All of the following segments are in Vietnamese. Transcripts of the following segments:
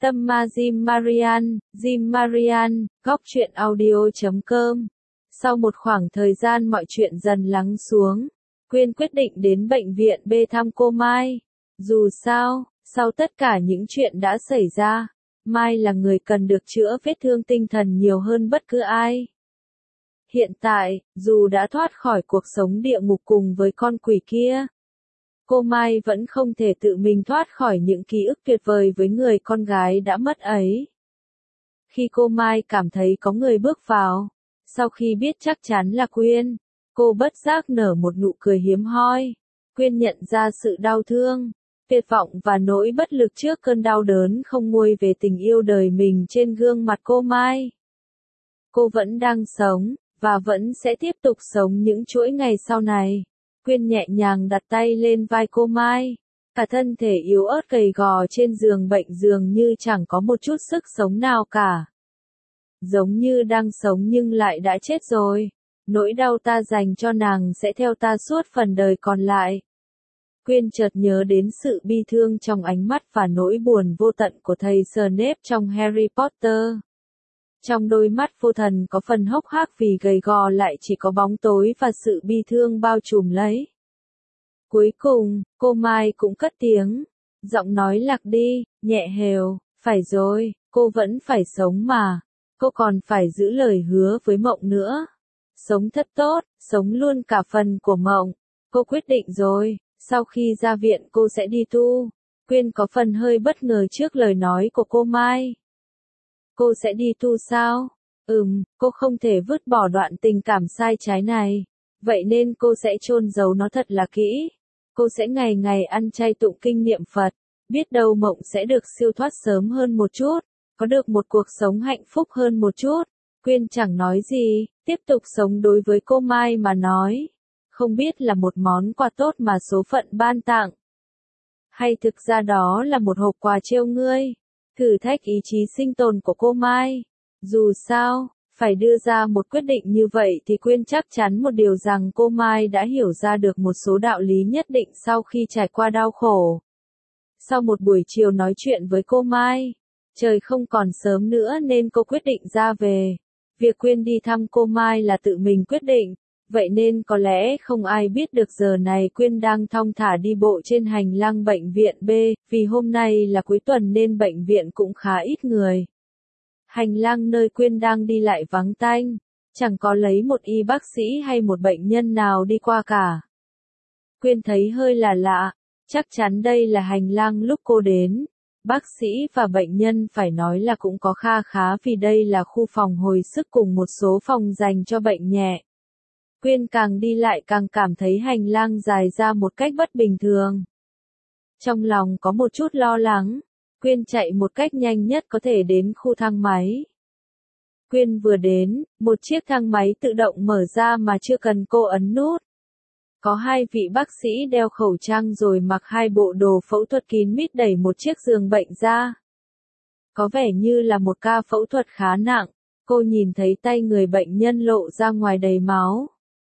Tâm Ma Jim Marian, góc truyện audio.com. Sau một khoảng thời gian mọi chuyện dần lắng xuống, Quyên quyết định đến bệnh viện B thăm cô Mai. Dù sao, sau tất cả những chuyện đã xảy ra, Mai là người cần được chữa vết thương tinh thần nhiều hơn bất cứ ai. Hiện tại, dù đã thoát khỏi cuộc sống địa ngục cùng với con quỷ kia, cô Mai vẫn không thể tự mình thoát khỏi những ký ức tuyệt vời với người con gái đã mất ấy. Khi cô Mai cảm thấy có người bước vào, sau khi biết chắc chắn là Quyên, cô bất giác nở một nụ cười hiếm hoi. Quyên nhận ra sự đau thương, tuyệt vọng và nỗi bất lực trước cơn đau đớn không nguôi về tình yêu đời mình trên gương mặt cô Mai. Cô vẫn đang sống, và vẫn sẽ tiếp tục sống những chuỗi ngày sau này. Quyên nhẹ nhàng đặt tay lên vai cô Mai. Cả thân thể yếu ớt gầy gò trên giường bệnh dường như chẳng có một chút sức sống nào cả. Giống như đang sống nhưng lại đã chết rồi. Nỗi đau ta dành cho nàng sẽ theo ta suốt phần đời còn lại. Quyên chợt nhớ đến sự bi thương trong ánh mắt và nỗi buồn vô tận của thầy Snape trong Harry Potter. Trong đôi mắt vô thần có phần hốc hác vì gầy gò lại chỉ có bóng tối và sự bi thương bao trùm lấy. Cuối cùng, cô Mai cũng cất tiếng. Giọng nói lạc đi, nhẹ hều, phải rồi, cô vẫn phải sống mà. Cô còn phải giữ lời hứa với Mộng nữa. Sống thật tốt, sống luôn cả phần của Mộng. Cô quyết định rồi, sau khi ra viện cô sẽ đi tu. Quyên có phần hơi bất ngờ trước lời nói của cô Mai. Cô sẽ đi tu sao? Cô không thể vứt bỏ đoạn tình cảm sai trái này. Vậy nên cô sẽ chôn giấu nó thật là kỹ. Cô sẽ ngày ngày ăn chay tụng kinh niệm Phật. Biết đâu Mộng sẽ được siêu thoát sớm hơn một chút. Có được một cuộc sống hạnh phúc hơn một chút. Quyên chẳng nói gì, tiếp tục sống đối với cô Mai mà nói. Không biết là một món quà tốt mà số phận ban tặng. Hay thực ra đó là một hộp quà trêu ngươi. Thử thách ý chí sinh tồn của cô Mai. Dù sao, phải đưa ra một quyết định như vậy thì Quyên chắc chắn một điều rằng cô Mai đã hiểu ra được một số đạo lý nhất định sau khi trải qua đau khổ. Sau một buổi chiều nói chuyện với cô Mai, trời không còn sớm nữa nên cô quyết định ra về. Việc Quyên đi thăm cô Mai là tự mình quyết định, vậy nên có lẽ không ai biết được giờ này Quyên đang thong thả đi bộ trên hành lang bệnh viện B, vì hôm nay là cuối tuần nên bệnh viện cũng khá ít người. Hành lang nơi Quyên đang đi lại vắng tanh, chẳng có lấy một y bác sĩ hay một bệnh nhân nào đi qua cả. Quyên thấy hơi là lạ, chắc chắn đây là hành lang lúc cô đến. Bác sĩ và bệnh nhân phải nói là cũng có kha khá vì đây là khu phòng hồi sức cùng một số phòng dành cho bệnh nhẹ. Quyên càng đi lại càng cảm thấy hành lang dài ra một cách bất bình thường. Trong lòng có một chút lo lắng, Quyên chạy một cách nhanh nhất có thể đến khu thang máy. Quyên vừa đến, một chiếc thang máy tự động mở ra mà chưa cần cô ấn nút. Có hai vị bác sĩ đeo khẩu trang rồi mặc hai bộ đồ phẫu thuật kín mít đẩy một chiếc giường bệnh ra. Có vẻ như là một ca phẫu thuật khá nặng, cô nhìn thấy tay người bệnh nhân lộ ra ngoài đầy máu.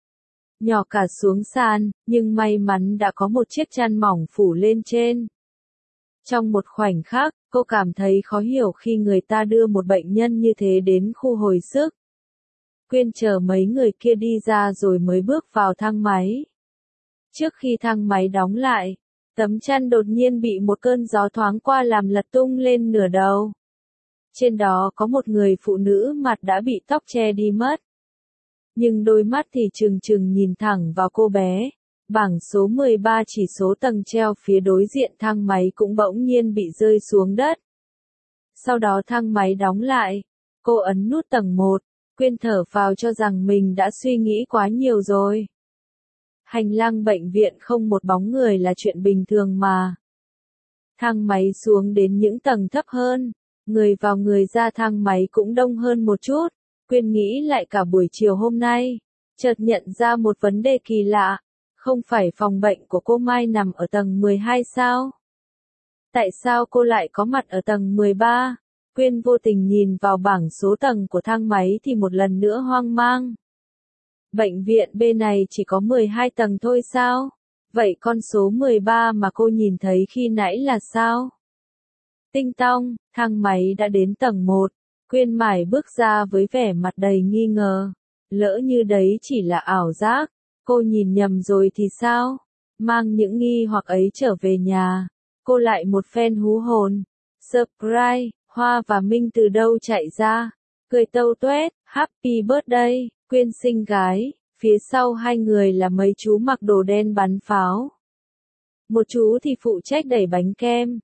Nhỏ cả xuống sàn, nhưng may mắn đã có một chiếc chăn mỏng phủ lên trên. Trong một khoảnh khắc, cô cảm thấy khó hiểu khi người ta đưa một bệnh nhân như thế đến khu hồi sức. Quyên chờ mấy người kia đi ra rồi mới bước vào thang máy. Trước khi thang máy đóng lại, tấm chăn đột nhiên bị một cơn gió thoáng qua làm lật tung lên nửa đầu. Trên đó có một người phụ nữ mặt đã bị tóc che đi mất. Nhưng đôi mắt thì trừng trừng nhìn thẳng vào cô bé. Bảng số 13 chỉ số tầng treo phía đối diện thang máy cũng bỗng nhiên bị rơi xuống đất. Sau đó thang máy đóng lại. Cô ấn nút tầng 1. Quyên thở phào cho rằng mình đã suy nghĩ quá nhiều rồi. Hành lang bệnh viện không một bóng người là chuyện bình thường mà. Thang máy xuống đến những tầng thấp hơn. Người vào người ra thang máy cũng đông hơn một chút. Quyên nghĩ lại cả buổi chiều hôm nay. Chợt nhận ra một vấn đề kỳ lạ. Không phải phòng bệnh của cô Mai nằm ở tầng 12 sao? Tại sao cô lại có mặt ở tầng 13? Quyên vô tình nhìn vào bảng số tầng của thang máy thì một lần nữa hoang mang. Bệnh viện B này chỉ có 12 tầng thôi sao? Vậy con số 13 mà cô nhìn thấy khi nãy là sao? Tinh tong, thang máy đã đến tầng 1. Quyên mải bước ra với vẻ mặt đầy nghi ngờ. Lỡ như đấy chỉ là ảo giác, cô nhìn nhầm rồi thì sao? Mang những nghi hoặc ấy trở về nhà, cô lại một phen hú hồn. Surprise, Hoa và Minh từ đâu chạy ra, cười tâu tuét, happy birthday, Quyên xinh gái, phía sau hai người là mấy chú mặc đồ đen bắn pháo. Một chú thì phụ trách đẩy bánh kem.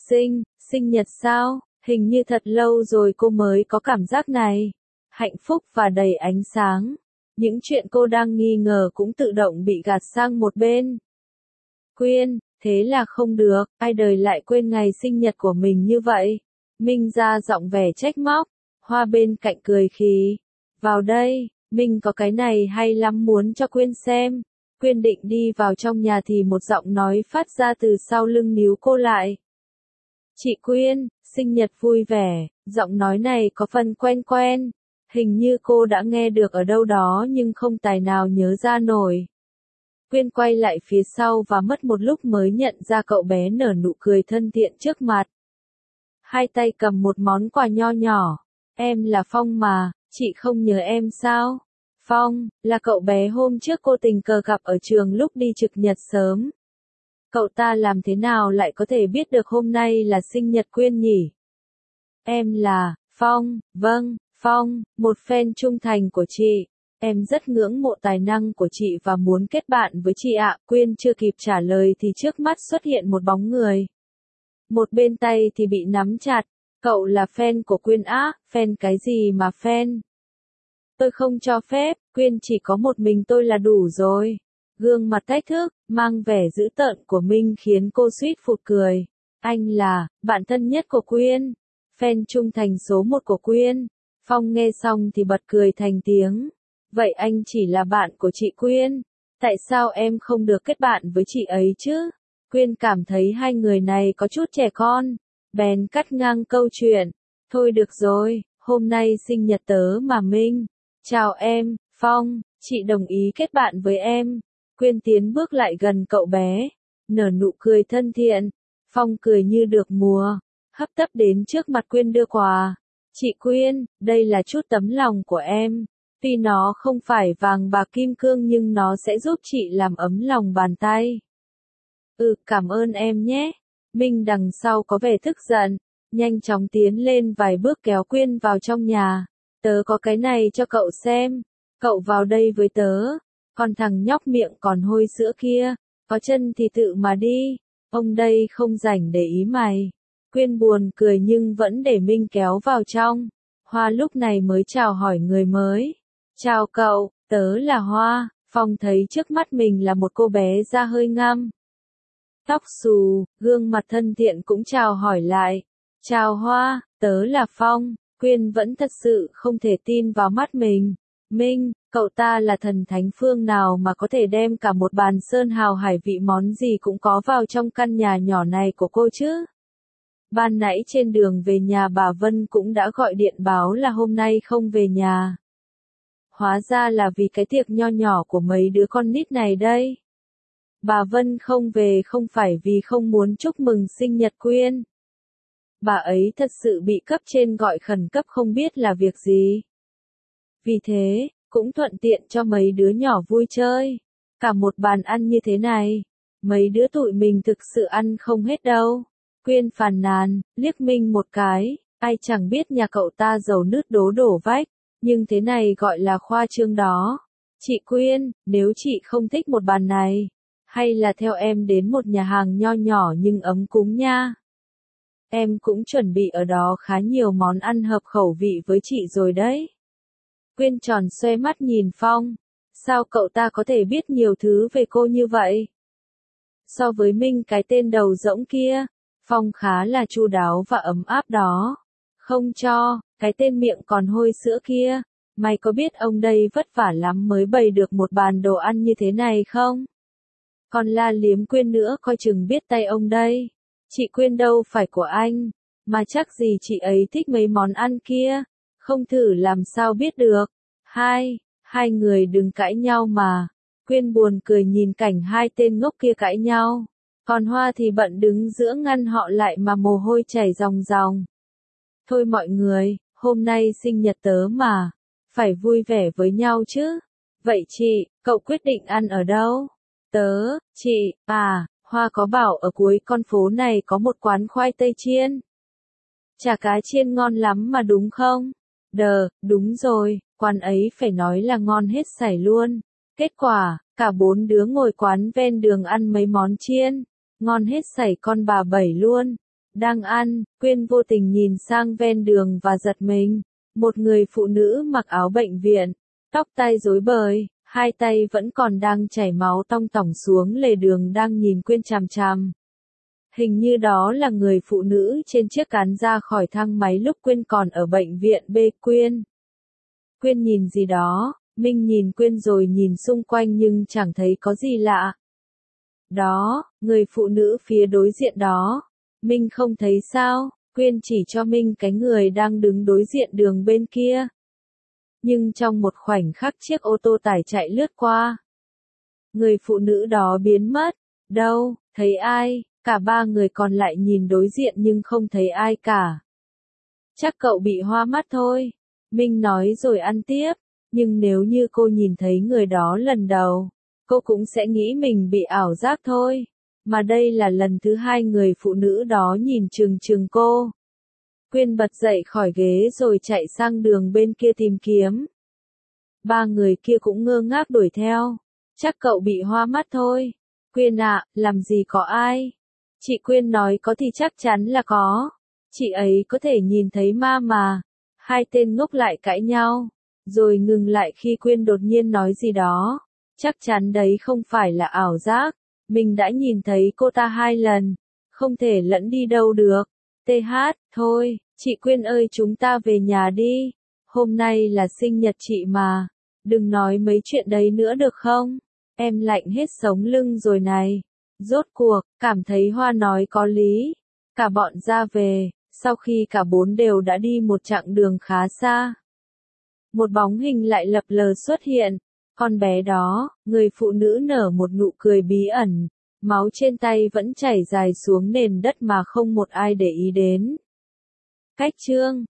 Sinh nhật sao? Hình như thật lâu rồi cô mới có cảm giác này. Hạnh phúc và đầy ánh sáng. Những chuyện cô đang nghi ngờ cũng tự động bị gạt sang một bên. Quyên, thế là không được, ai đời lại quên ngày sinh nhật của mình như vậy. Minh ra giọng vẻ trách móc. Hoa bên cạnh cười khí. Vào đây, Minh có cái này hay lắm muốn cho Quyên xem. Quyên định đi vào trong nhà thì một giọng nói phát ra từ sau lưng níu cô lại. Chị Quyên, sinh nhật vui vẻ, giọng nói này có phần quen quen. Hình như cô đã nghe được ở đâu đó nhưng không tài nào nhớ ra nổi. Quyên quay lại phía sau và mất một lúc mới nhận ra cậu bé nở nụ cười thân thiện trước mặt. Hai tay cầm một món quà nho nhỏ. Em là Phong mà, chị không nhớ em sao? Phong, là cậu bé hôm trước cô tình cờ gặp ở trường lúc đi trực nhật sớm. Cậu ta làm thế nào lại có thể biết được hôm nay là sinh nhật Quyên nhỉ? Em là Phong, vâng, Phong, một fan trung thành của chị. Em rất ngưỡng mộ tài năng của chị và muốn kết bạn với chị ạ. Quyên chưa kịp trả lời thì trước mắt xuất hiện một bóng người. Một bên tay thì bị nắm chặt. Cậu là fan của Quyên á, fan cái gì mà fan? Tôi không cho phép, Quyên chỉ có một mình tôi là đủ rồi. Gương mặt thách thức, mang vẻ dữ tợn của Minh khiến cô suýt phụt cười. Anh là, bạn thân nhất của Quyên. Fan trung thành số 1 của Quyên. Phong nghe xong thì bật cười thành tiếng. Vậy anh chỉ là bạn của chị Quyên. Tại sao em không được kết bạn với chị ấy chứ? Quyên cảm thấy hai người này có chút trẻ con. Bèn cắt ngang câu chuyện. Thôi được rồi, hôm nay sinh nhật tớ mà Minh. Chào em, Phong, chị đồng ý kết bạn với em. Quyên tiến bước lại gần cậu bé, nở nụ cười thân thiện. Phong cười như được mùa, hấp tấp đến trước mặt Quyên đưa quà. Chị Quyên, đây là chút tấm lòng của em. Tuy nó không phải vàng bạc kim cương nhưng nó sẽ giúp chị làm ấm lòng bàn tay. Cảm ơn em nhé. Minh đằng sau có vẻ tức giận, nhanh chóng tiến lên vài bước kéo Quyên vào trong nhà. Tớ có cái này cho cậu xem. Cậu vào đây với tớ. Còn thằng nhóc miệng còn hôi sữa kia, có chân thì tự mà đi. Ông đây không rảnh để ý mày. Quyên buồn cười nhưng vẫn để Minh kéo vào trong. Hoa lúc này mới chào hỏi người mới. Chào cậu, tớ là Hoa. Phong thấy trước mắt mình là một cô bé da hơi ngăm. Tóc xù, gương mặt thân thiện cũng chào hỏi lại. Chào Hoa, tớ là Phong. Quyên vẫn thật sự không thể tin vào mắt mình. Minh, cậu ta là thần thánh phương nào mà có thể đem cả một bàn sơn hào hải vị món gì cũng có vào trong căn nhà nhỏ này của cô chứ? Ban nãy trên đường về nhà bà Vân cũng đã gọi điện báo là hôm nay không về nhà. Hóa ra là vì cái tiệc nho nhỏ của mấy đứa con nít này đây. Bà Vân không về không phải vì không muốn chúc mừng sinh nhật Quyên. Bà ấy thật sự bị cấp trên gọi khẩn cấp không biết là việc gì. Vì thế, cũng thuận tiện cho mấy đứa nhỏ vui chơi. Cả một bàn ăn như thế này, mấy đứa tụi mình thực sự ăn không hết đâu. Quyên phàn nàn, liếc Minh một cái, ai chẳng biết nhà cậu ta dầu nứt đố đổ vách, nhưng thế này gọi là khoa trương đó. Chị Quyên, nếu chị không thích một bàn này, hay là theo em đến một nhà hàng nho nhỏ nhưng ấm cúng nha. Em cũng chuẩn bị ở đó khá nhiều món ăn hợp khẩu vị với chị rồi đấy. Quyên tròn xoe mắt nhìn Phong. Sao cậu ta có thể biết nhiều thứ về cô như vậy? So với Minh cái tên đầu rỗng kia, Phong khá là chu đáo và ấm áp đó. Không cho, cái tên miệng còn hôi sữa kia, mày có biết ông đây vất vả lắm mới bày được một bàn đồ ăn như thế này không? Còn la liếm Quyên nữa coi chừng biết tay ông đây. Chị Quyên đâu phải của anh, mà chắc gì chị ấy thích mấy món ăn kia, không thử làm sao biết được. Hai người đừng cãi nhau mà. Quyên buồn cười nhìn cảnh hai tên ngốc kia cãi nhau. Còn Hoa thì bận đứng giữa ngăn họ lại mà mồ hôi chảy ròng ròng. Thôi mọi người, hôm nay sinh nhật tớ mà, phải vui vẻ với nhau chứ. Vậy chị, cậu quyết định ăn ở đâu? Tớ, chị, Hoa có bảo ở cuối con phố này có một quán khoai tây chiên. Chả cá chiên ngon lắm mà đúng không? Đúng rồi, quán ấy phải nói là ngon hết sảy luôn. Kết quả, cả 4 đứa ngồi quán ven đường ăn mấy món chiên, ngon hết sảy con bà bảy luôn. Đang ăn, Quyên vô tình nhìn sang ven đường và giật mình. Một người phụ nữ mặc áo bệnh viện, tóc tai rối bời, hai tay vẫn còn đang chảy máu tong tỏng xuống lề đường đang nhìn Quyên chằm chằm. Hình như đó là người phụ nữ trên chiếc cán ra khỏi thang máy lúc Quyên còn ở bệnh viện B. Quyên nhìn gì đó, Minh nhìn Quyên rồi nhìn xung quanh nhưng chẳng thấy có gì lạ. Đó, người phụ nữ phía đối diện đó. Minh không thấy sao, Quyên chỉ cho Minh cái người đang đứng đối diện đường bên kia. Nhưng trong một khoảnh khắc chiếc ô tô tải chạy lướt qua. Người phụ nữ đó biến mất. Đâu, thấy ai? Cả ba người còn lại nhìn đối diện nhưng không thấy ai cả. Chắc cậu bị hoa mắt thôi. Minh nói rồi ăn tiếp. Nhưng nếu như cô nhìn thấy người đó lần đầu, cô cũng sẽ nghĩ mình bị ảo giác thôi. Mà đây là lần thứ hai người phụ nữ đó nhìn chừng cô. Quyên bật dậy khỏi ghế rồi chạy sang đường bên kia tìm kiếm. Ba người kia cũng ngơ ngác đuổi theo. Chắc cậu bị hoa mắt thôi. Quyên ạ, làm gì có ai. Chị Quyên nói có thì chắc chắn là có. Chị ấy có thể nhìn thấy ma mà. Hai tên ngốc lại cãi nhau. Rồi ngừng lại khi Quyên đột nhiên nói gì đó. Chắc chắn đấy không phải là ảo giác. Mình đã nhìn thấy cô ta 2 lần. Không thể lẫn đi đâu được. Thôi, chị Quyên ơi chúng ta về nhà đi. Hôm nay là sinh nhật chị mà. Đừng nói mấy chuyện đấy nữa được không? Em lạnh hết sống lưng rồi này. Rốt cuộc, cảm thấy Hoa nói có lý. Cả bọn ra về, sau khi cả 4 đều đã đi một chặng đường khá xa. Một bóng hình lại lập lờ xuất hiện. Con bé đó, người phụ nữ nở một nụ cười bí ẩn. Máu trên tay vẫn chảy dài xuống nền đất mà không một ai để ý đến. Cách chương